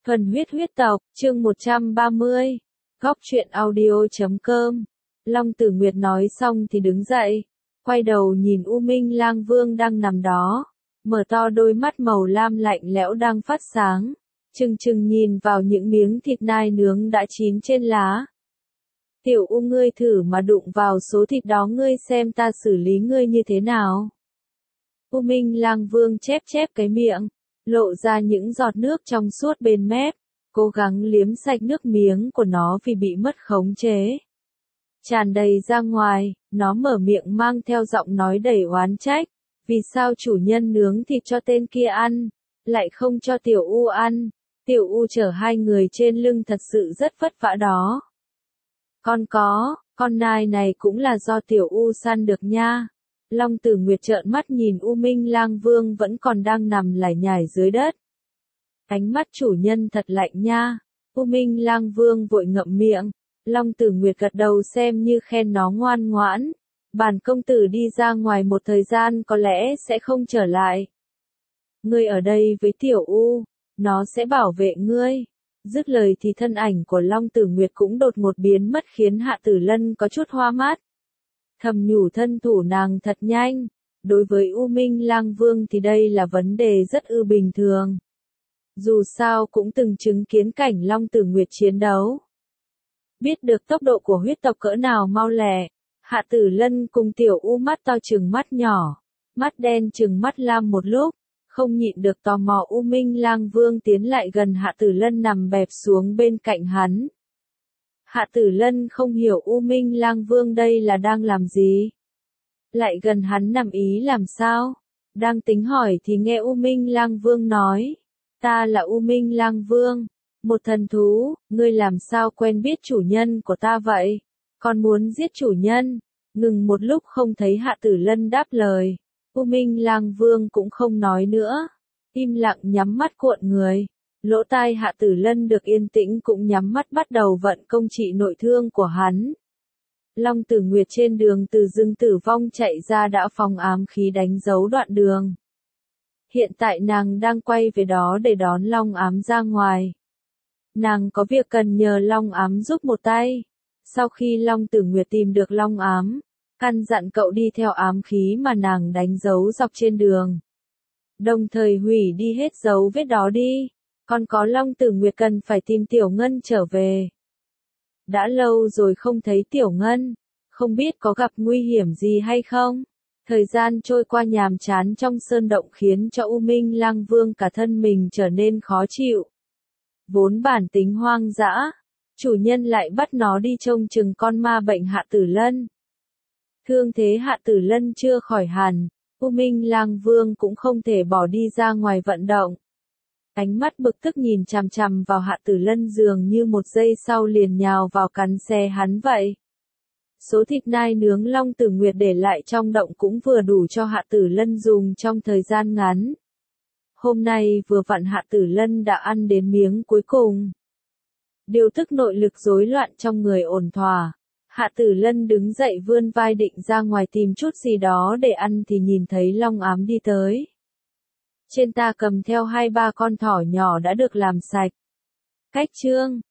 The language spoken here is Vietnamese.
Thuần huyết huyết tộc, chương 130. Góc truyện audio.com. Long Tử Nguyệt nói xong thì đứng dậy, quay đầu nhìn U Minh Lang Vương đang nằm đó, mở to đôi mắt màu lam lạnh lẽo đang phát sáng, trừng trừng nhìn vào những miếng thịt nai nướng đã chín trên lá. Tiểu U, ngươi thử mà đụng vào số thịt đó, ngươi xem ta xử lý ngươi như thế nào. U Minh Lang Vương chép chép cái miệng, lộ ra những giọt nước trong suốt bên mép, cố gắng liếm sạch nước miếng của nó vì bị mất khống chế. Tràn đầy ra ngoài, nó mở miệng mang theo giọng nói đầy oán trách, vì sao chủ nhân nướng thịt cho tên kia ăn, lại không cho Tiểu U ăn, Tiểu U chở hai người trên lưng thật sự rất vất vả đó. Con nai này cũng là do Tiểu U săn được nha. Long Tử Nguyệt trợn mắt nhìn U Minh Lang Vương vẫn còn đang nằm lải nhải dưới đất. Ánh mắt chủ nhân thật lạnh nha. U Minh Lang Vương vội ngậm miệng. Long Tử Nguyệt gật đầu xem như khen nó ngoan ngoãn. Bản công tử đi ra ngoài một thời gian có lẽ sẽ không trở lại. Ngươi ở đây với Tiểu U, nó sẽ bảo vệ ngươi. Dứt lời thì thân ảnh của Long Tử Nguyệt cũng đột ngột biến mất khiến Hạ Tử Lân có chút hoa mắt. Thầm nhủ thân thủ nàng thật nhanh, đối với U Minh Lang Vương thì đây là vấn đề rất bình thường. Dù sao cũng từng chứng kiến cảnh Long Tử Nguyệt chiến đấu. Biết được tốc độ của huyết tộc cỡ nào mau lẹ, Hạ Tử Lân cùng Tiểu U mắt to trừng mắt nhỏ, mắt đen trừng mắt lam một lúc, không nhịn được tò mò. U Minh Lang Vương tiến lại gần Hạ Tử Lân nằm bẹp xuống bên cạnh hắn. Hạ Tử Lân không hiểu U Minh Lang Vương đây là đang làm gì. Lại gần hắn nằm ý làm sao? Đang tính hỏi thì nghe U Minh Lang Vương nói. Ta là U Minh Lang Vương, một thần thú, ngươi làm sao quen biết chủ nhân của ta vậy? Còn muốn giết chủ nhân? Ngừng một lúc không thấy Hạ Tử Lân đáp lời. U Minh Lang Vương cũng không nói nữa. Im lặng nhắm mắt cuộn người. Lỗ tai Hạ Tử Lân được yên tĩnh cũng nhắm mắt bắt đầu vận công trị nội thương của hắn. Long Tử Nguyệt trên đường từ rừng tử vong chạy ra đã phóng ám khí đánh dấu đoạn đường. Hiện tại nàng đang quay về đó để đón Long Ám ra ngoài. Nàng có việc cần nhờ Long Ám giúp một tay. Sau khi Long Tử Nguyệt tìm được Long Ám, căn dặn cậu đi theo ám khí mà nàng đánh dấu dọc trên đường. Đồng thời hủy đi hết dấu vết đó đi. Còn có Long Tử Nguyệt cần phải tìm Tiểu Ngân trở về. Đã lâu rồi không thấy Tiểu Ngân, không biết có gặp nguy hiểm gì hay không. Thời gian trôi qua nhàm chán trong sơn động khiến cho U Minh Lang Vương cả thân mình trở nên khó chịu. Vốn bản tính hoang dã, chủ nhân lại bắt nó đi trông chừng con ma bệnh Hạ Tử Lân. Thương thế Hạ Tử Lân chưa khỏi hẳn, U Minh Lang Vương cũng không thể bỏ đi ra ngoài vận động. Ánh mắt bực tức nhìn chằm chằm vào Hạ Tử Lân dường như một giây sau liền nhào vào cắn xé hắn vậy. Số thịt nai nướng Long Tử Nguyệt để lại trong động cũng vừa đủ cho Hạ Tử Lân dùng trong thời gian ngắn. Hôm nay vừa vặn Hạ Tử Lân đã ăn đến miếng cuối cùng. Điều tức nội lực rối loạn trong người ổn thỏa. Hạ Tử Lân đứng dậy vươn vai định ra ngoài tìm chút gì đó để ăn thì nhìn thấy Long Ám đi tới. Trên ta cầm theo 2-3 con thỏ nhỏ đã được làm sạch. Cách chương